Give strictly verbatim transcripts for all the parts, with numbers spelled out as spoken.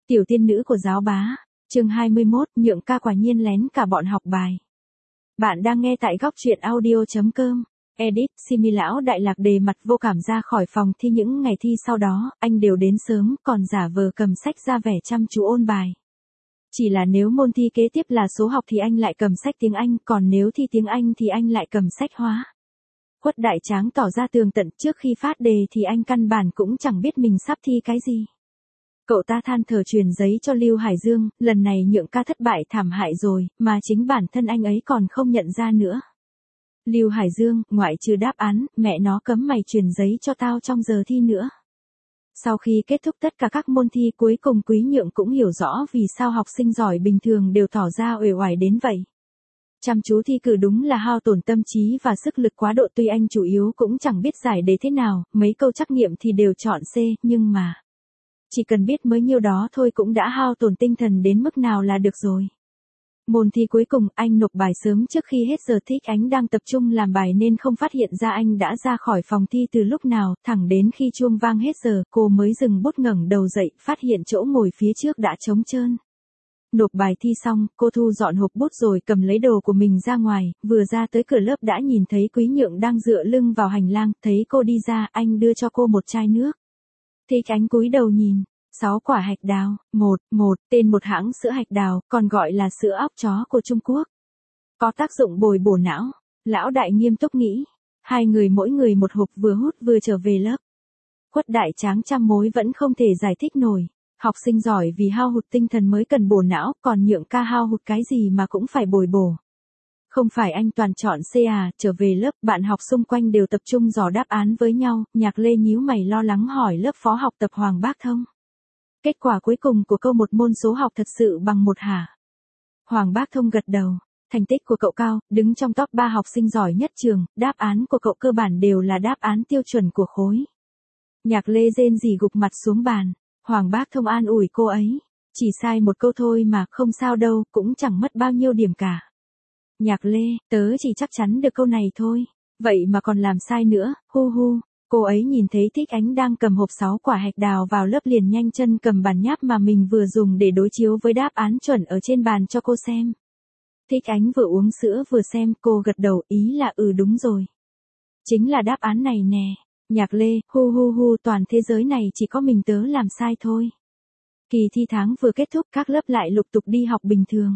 Tiểu tiên nữ của giáo bá, chương hai mươi mốt, Nhượng ca quả nhiên lén cả bọn học bài. Bạn đang nghe tại góc truyện audio chấm com. Edit, Simi lão đại lạc đề mặt vô cảm ra khỏi phòng thi. Những ngày thi sau đó, anh đều đến sớm, còn giả vờ cầm sách ra vẻ chăm chú ôn bài. Chỉ là nếu môn thi kế tiếp là số học thì anh lại cầm sách tiếng Anh, còn nếu thi tiếng Anh thì anh lại cầm sách hóa. Quất đại tráng tỏ ra tường tận, trước khi phát đề thì anh căn bản cũng chẳng biết mình sắp thi cái gì. Cậu ta than thở truyền giấy cho Lưu Hải Dương, lần này Nhượng ca thất bại thảm hại rồi, mà chính bản thân anh ấy còn không nhận ra nữa. Lưu Hải Dương, ngoại trừ đáp án, mẹ nó cấm mày truyền giấy cho tao trong giờ thi nữa. Sau khi kết thúc tất cả các môn thi, cuối cùng Quý Nhượng cũng hiểu rõ vì sao học sinh giỏi bình thường đều tỏ ra uể oải đến vậy. Chăm chú thi cử đúng là hao tổn tâm trí và sức lực quá độ, tuy anh chủ yếu cũng chẳng biết giải đề thế nào, mấy câu trắc nghiệm thì đều chọn C, nhưng mà chỉ cần biết mới nhiêu đó thôi cũng đã hao tổn tinh thần đến mức nào là được rồi. Môn thi cuối cùng, anh nộp bài sớm trước khi hết giờ. Thích Ánh đang tập trung làm bài nên không phát hiện ra anh đã ra khỏi phòng thi từ lúc nào, thẳng đến khi chuông vang hết giờ, cô mới dừng bút ngẩng đầu dậy, phát hiện chỗ ngồi phía trước đã trống trơn. Nộp bài thi xong, cô thu dọn hộp bút rồi cầm lấy đồ của mình ra ngoài, vừa ra tới cửa lớp đã nhìn thấy Quý Nhượng đang dựa lưng vào hành lang, thấy cô đi ra, anh đưa cho cô một chai nước. Thích Ánh cúi đầu nhìn, sáu quả hạch đào, một, một, tên một hãng sữa hạch đào, còn gọi là sữa óc chó của Trung Quốc. Có tác dụng bồi bổ não, lão đại nghiêm túc nghĩ, hai người mỗi người một hộp vừa hút vừa trở về lớp. Quất đại tráng trăm mối vẫn không thể giải thích nổi, học sinh giỏi vì hao hụt tinh thần mới cần bổ não, còn Nhượng ca hao hụt cái gì mà cũng phải bồi bổ. Không phải anh toàn chọn C à? Trở về lớp, bạn học xung quanh đều tập trung dò đáp án với nhau, Nhạc Lê nhíu mày lo lắng hỏi lớp phó học tập Hoàng Bác Thông. Kết quả cuối cùng của câu một môn số học thật sự bằng một hả? Hoàng Bác Thông gật đầu, thành tích của cậu cao, đứng trong top ba học sinh giỏi nhất trường, đáp án của cậu cơ bản đều là đáp án tiêu chuẩn của khối. Nhạc Lê rên rỉ gục mặt xuống bàn, Hoàng Bác Thông an ủi cô ấy, chỉ sai một câu thôi mà, không sao đâu, cũng chẳng mất bao nhiêu điểm cả. Nhạc Lê, tớ chỉ chắc chắn được câu này thôi, vậy mà còn làm sai nữa, hu hu. Cô ấy nhìn thấy Thích Ánh đang cầm hộp sáu quả hạch đào vào lớp liền nhanh chân cầm bản nháp mà mình vừa dùng để đối chiếu với đáp án chuẩn ở trên bàn cho cô xem. Thích Ánh vừa uống sữa vừa xem, cô gật đầu, ý là ừ đúng rồi. Chính là đáp án này nè. Nhạc Lê, hu hu hu, toàn thế giới này chỉ có mình tớ làm sai thôi. Kỳ thi tháng vừa kết thúc, các lớp lại lục tục đi học bình thường.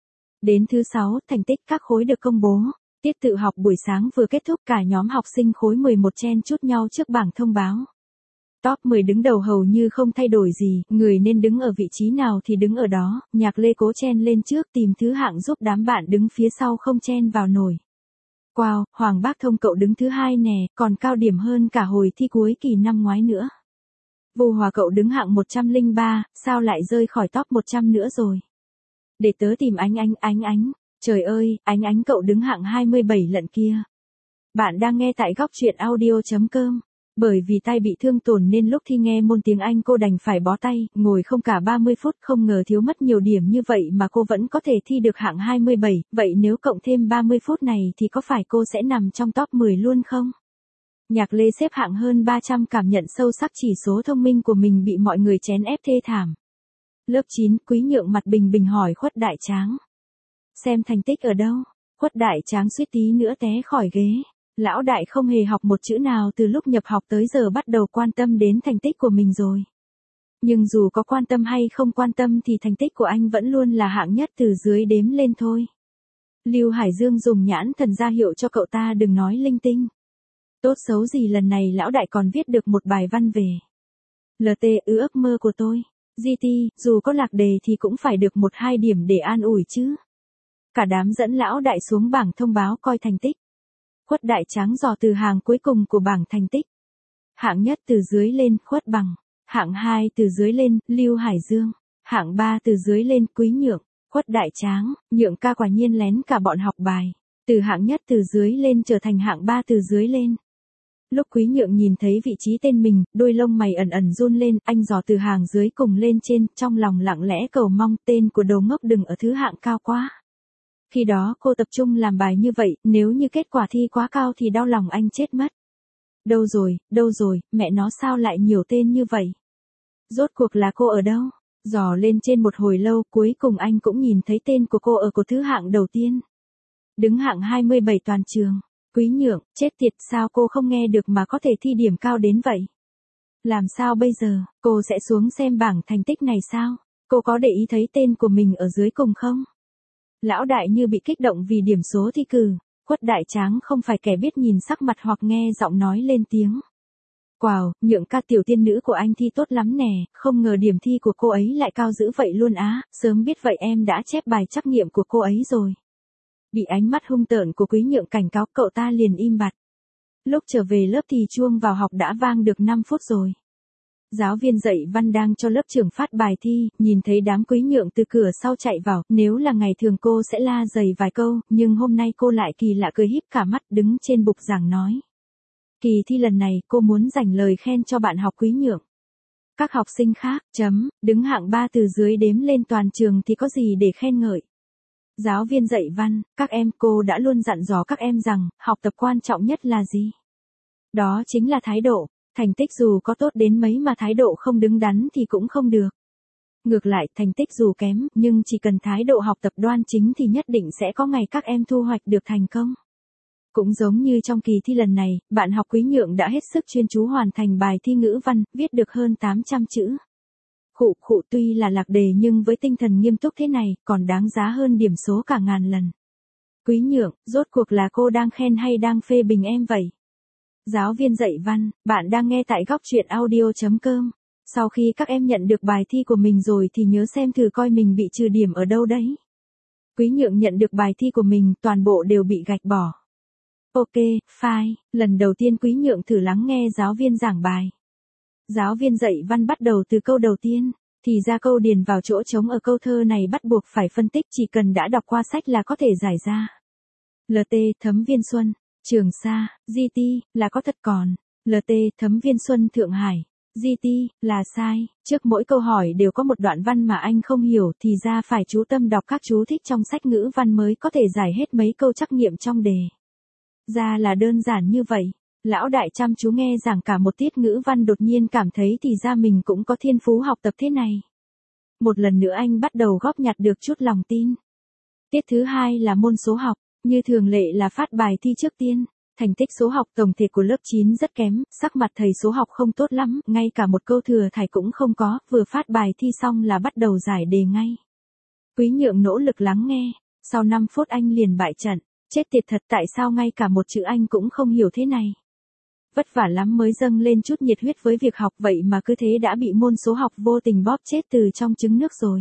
Đến thứ sáu, thành tích các khối được công bố. Tiết tự học buổi sáng vừa kết thúc, cả nhóm học sinh khối mười một chen chúc nhau trước bảng thông báo. Top mười đứng đầu hầu như không thay đổi gì, người nên đứng ở vị trí nào thì đứng ở đó, Nhạc Lê cố chen lên trước tìm thứ hạng giúp đám bạn đứng phía sau không chen vào nổi. Wow, Hoàng Bác Thông cậu đứng thứ hai nè, còn cao điểm hơn cả hồi thi cuối kỳ năm ngoái nữa. Vô Hòa cậu đứng hạng một trăm lẻ ba, sao lại rơi khỏi top một trăm nữa rồi? Để tớ tìm Ánh Ánh, Ánh Ánh. Trời ơi, Ánh Ánh cậu đứng hạng hai mươi bảy lận kia. Bạn đang nghe tại góc truyện audio chấm com. Bởi vì tay bị thương tổn nên lúc thi nghe môn tiếng Anh cô đành phải bó tay, ngồi không cả ba mươi phút, không ngờ thiếu mất nhiều điểm như vậy mà cô vẫn có thể thi được hạng hai mươi bảy, vậy nếu cộng thêm ba mươi phút này thì có phải cô sẽ nằm trong top mười luôn không? Nhạc Lê xếp hạng hơn ba trăm cảm nhận sâu sắc chỉ số thông minh của mình bị mọi người chèn ép thê thảm. Lớp chín, Quý Nhượng mặt bình bình hỏi Khuất Đại Tráng. Xem thành tích ở đâu? Khuất Đại Tráng suýt tí nữa té khỏi ghế. Lão đại không hề học một chữ nào từ lúc nhập học tới giờ bắt đầu quan tâm đến thành tích của mình rồi. Nhưng dù có quan tâm hay không quan tâm thì thành tích của anh vẫn luôn là hạng nhất từ dưới đếm lên thôi. Lưu Hải Dương dùng nhãn thần ra hiệu cho cậu ta đừng nói linh tinh. Tốt xấu gì lần này lão đại còn viết được một bài văn về lờ tê ư ước mơ của tôi. giê tê, dù có lạc đề thì cũng phải được một hai điểm để an ủi chứ. Cả đám dẫn lão đại xuống bảng thông báo coi thành tích. Khuất Đại Tráng dò từ hàng cuối cùng của bảng thành tích. Hạng nhất từ dưới lên, Khuất Bằng. Hạng hai từ dưới lên, Lưu Hải Dương. Hạng ba từ dưới lên, Quý Nhượng. Khuất Đại Tráng, Nhượng ca quả nhiên lén cả bọn học bài. Từ hạng nhất từ dưới lên trở thành hạng ba từ dưới lên. Lúc Quý Nhượng nhìn thấy vị trí tên mình, đôi lông mày ẩn ẩn run lên, anh dò từ hàng dưới cùng lên trên, trong lòng lặng lẽ cầu mong tên của đồ ngốc đừng ở thứ hạng cao quá. Khi đó cô tập trung làm bài như vậy, nếu như kết quả thi quá cao thì đau lòng anh chết mất. Đâu rồi, đâu rồi, mẹ nó sao lại nhiều tên như vậy? Rốt cuộc là cô ở đâu? Dò lên trên một hồi lâu, cuối cùng anh cũng nhìn thấy tên của cô ở cột thứ hạng đầu tiên. Đứng hạng hai mươi bảy toàn trường. Quý Nhượng, chết tiệt, sao cô không nghe được mà có thể thi điểm cao đến vậy? Làm sao bây giờ, cô sẽ xuống xem bảng thành tích này sao? Cô có để ý thấy tên của mình ở dưới cùng không? Lão đại như bị kích động vì điểm số thi cử. Khuất Đại Tráng không phải kẻ biết nhìn sắc mặt hoặc nghe giọng nói lên tiếng. Wow, Nhượng ca, tiểu tiên nữ của anh thi tốt lắm nè, không ngờ điểm thi của cô ấy lại cao dữ vậy luôn á, sớm biết vậy em đã chép bài trắc nghiệm của cô ấy rồi. Bị ánh mắt hung tợn của Quý Nhượng cảnh cáo, cậu ta liền im bặt. Lúc trở về lớp thì chuông vào học đã vang được năm phút rồi. Giáo viên dạy văn đang cho lớp trưởng phát bài thi, nhìn thấy đám Quý Nhượng từ cửa sau chạy vào, nếu là ngày thường cô sẽ la dày vài câu, nhưng hôm nay cô lại kỳ lạ cười híp cả mắt đứng trên bục giảng nói. Kỳ thi lần này cô muốn dành lời khen cho bạn học Quý Nhượng. Các học sinh khác, chấm, đứng hạng ba từ dưới đếm lên toàn trường thì có gì để khen ngợi. Giáo viên dạy văn, các em, cô đã luôn dặn dò các em rằng, học tập quan trọng nhất là gì? Đó chính là thái độ, thành tích dù có tốt đến mấy mà thái độ không đứng đắn thì cũng không được. Ngược lại, thành tích dù kém, nhưng chỉ cần thái độ học tập đoan chính thì nhất định sẽ có ngày các em thu hoạch được thành công. Cũng giống như trong kỳ thi lần này, bạn học Quý Nhượng đã hết sức chuyên chú hoàn thành bài thi ngữ văn, viết được hơn tám trăm chữ. Khụ khụ, tuy là lạc đề nhưng với tinh thần nghiêm túc thế này, còn đáng giá hơn điểm số cả ngàn lần. Quý Nhượng, rốt cuộc là cô đang khen hay đang phê bình em vậy? Giáo viên dạy văn, bạn đang nghe tại góc truyện audio chấm com. Sau khi các em nhận được bài thi của mình rồi thì nhớ xem thử coi mình bị trừ điểm ở đâu đấy. Quý Nhượng nhận được bài thi của mình, toàn bộ đều bị gạch bỏ. Ok, fine, lần đầu tiên Quý Nhượng thử lắng nghe giáo viên giảng bài. Giáo viên dạy văn bắt đầu từ câu đầu tiên, thì ra câu điền vào chỗ trống ở câu thơ này bắt buộc phải phân tích, chỉ cần đã đọc qua sách là có thể giải ra. lờ tê, Thấm Viên Xuân, Trường Sa, giê tê, là có thật còn. lờ tê, Thấm Viên Xuân, Thượng Hải, giê tê, là sai. Trước mỗi câu hỏi đều có một đoạn văn mà anh không hiểu thì ra phải chú tâm đọc các chú thích trong sách ngữ văn mới có thể giải hết mấy câu trắc nghiệm trong đề. Ra là đơn giản như vậy. Lão đại chăm chú nghe giảng cả một tiết ngữ văn đột nhiên cảm thấy thì ra mình cũng có thiên phú học tập thế này. Một lần nữa anh bắt đầu góp nhặt được chút lòng tin. Tiết thứ hai là môn số học, như thường lệ là phát bài thi trước tiên. Thành tích số học tổng thể của lớp chín rất kém, sắc mặt thầy số học không tốt lắm, ngay cả một câu thừa thải cũng không có, vừa phát bài thi xong là bắt đầu giải đề ngay. Quý Nhượng nỗ lực lắng nghe, sau năm phút anh liền bại trận. Chết tiệt thật, tại sao ngay cả một chữ anh cũng không hiểu thế này? Vất vả lắm mới dâng lên chút nhiệt huyết với việc học, vậy mà cứ thế đã bị môn số học vô tình bóp chết từ trong trứng nước rồi.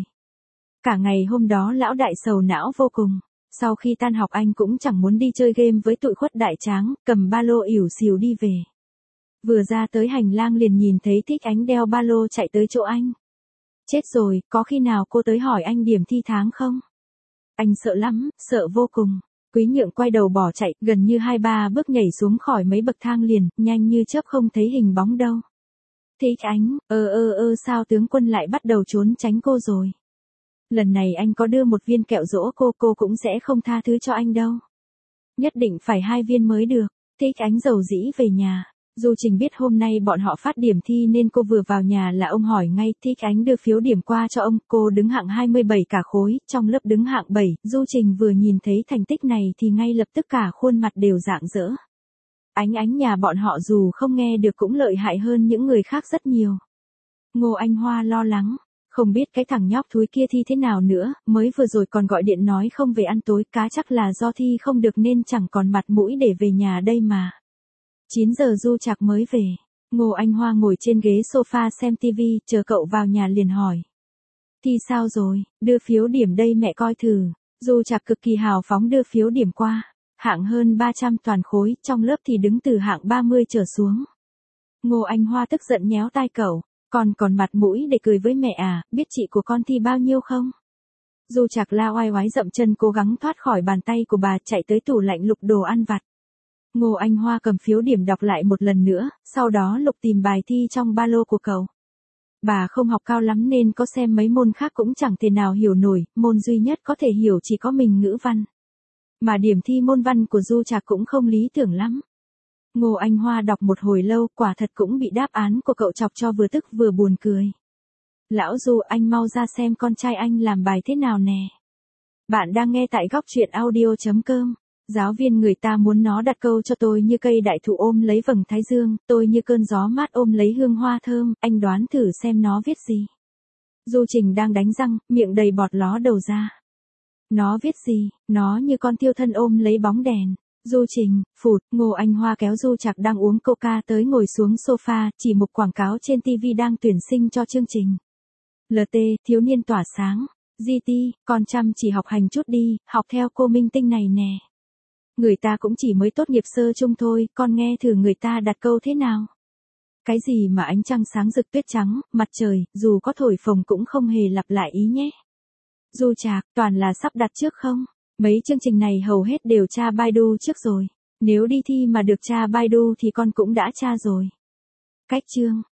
Cả ngày hôm đó lão đại sầu não vô cùng. Sau khi tan học anh cũng chẳng muốn đi chơi game với tụi Khuất Đại Tráng, cầm ba lô ỉu xìu đi về. Vừa ra tới hành lang liền nhìn thấy Thích Ánh đeo ba lô chạy tới chỗ anh. Chết rồi, có khi nào cô tới hỏi anh điểm thi tháng không? Anh sợ lắm, sợ vô cùng. Quý Nhượng quay đầu bỏ chạy, gần như hai ba bước nhảy xuống khỏi mấy bậc thang liền, nhanh như chớp không thấy hình bóng đâu. Thích Ánh, ơ ơ ơ sao tướng quân lại bắt đầu trốn tránh cô rồi? Lần này anh có đưa một viên kẹo dỗ cô, cô cũng sẽ không tha thứ cho anh đâu. Nhất định phải hai viên mới được. Thích Ánh dầu dĩ về nhà. Du Trình biết hôm nay bọn họ phát điểm thi nên cô vừa vào nhà là ông hỏi ngay. Thích Ánh đưa phiếu điểm qua cho ông, cô đứng hạng hai mươi bảy cả khối, trong lớp đứng hạng bảy. Du Trình vừa nhìn thấy thành tích này thì ngay lập tức cả khuôn mặt đều rạng rỡ. Ánh Ánh nhà bọn họ dù không nghe được cũng lợi hại hơn những người khác rất nhiều. Ngô Anh Hoa lo lắng. Không biết cái thằng nhóc thúi kia thi thế nào nữa, mới vừa rồi còn gọi điện nói không về ăn tối, cá chắc là do thi không được nên chẳng còn mặt mũi để về nhà đây mà. chín giờ Du Trạc mới về. Ngô Anh Hoa ngồi trên ghế sofa xem tivi, chờ cậu vào nhà liền hỏi. Thi sao rồi, đưa phiếu điểm đây mẹ coi thử. Du Trạc cực kỳ hào phóng đưa phiếu điểm qua. Hạng hơn ba trăm toàn khối, trong lớp thì đứng từ hạng ba mươi trở xuống. Ngô Anh Hoa tức giận nhéo tai cậu. Con còn mặt mũi để cười với mẹ à, biết chị của con thi bao nhiêu không? Du Trạc la oai oái dậm chân cố gắng thoát khỏi bàn tay của bà, chạy tới tủ lạnh lục đồ ăn vặt. Ngô Anh Hoa cầm phiếu điểm đọc lại một lần nữa, sau đó lục tìm bài thi trong ba lô của cậu. Bà không học cao lắm nên có xem mấy môn khác cũng chẳng thể nào hiểu nổi, môn duy nhất có thể hiểu chỉ có mình ngữ văn. Mà điểm thi môn văn của Du Trạc cũng không lý tưởng lắm. Ngô Anh Hoa đọc một hồi lâu, quả thật cũng bị đáp án của cậu chọc cho vừa tức vừa buồn cười. Lão Du, anh mau ra xem con trai anh làm bài thế nào nè. Bạn đang nghe tại góc truyện audio.com. Giáo viên người ta muốn nó đặt câu cho tôi như cây đại thụ ôm lấy vầng thái dương, tôi như cơn gió mát ôm lấy hương hoa thơm, anh đoán thử xem nó viết gì. Du Trình đang đánh răng, miệng đầy bọt ló đầu ra. Nó viết gì? Nó như con thiêu thân ôm lấy bóng đèn. Du Trình, phụt, Ngô Anh Hoa kéo Du Trạc đang uống coca tới ngồi xuống sofa, chỉ một quảng cáo trên ti vi đang tuyển sinh cho chương trình. lờ tê, thiếu niên tỏa sáng. giê tê, con chăm chỉ học hành chút đi, học theo cô minh tinh này nè. Người ta cũng chỉ mới tốt nghiệp sơ chung thôi, con nghe thử người ta đặt câu thế nào. Cái gì mà ánh trăng sáng rực tuyết trắng, mặt trời, dù có thổi phồng cũng không hề lặp lại ý nhé. Du Trạc, toàn là sắp đặt trước không? Mấy chương trình này hầu hết đều tra Baidu trước rồi. Nếu đi thi mà được tra Baidu thì con cũng đã tra rồi. Cách chương.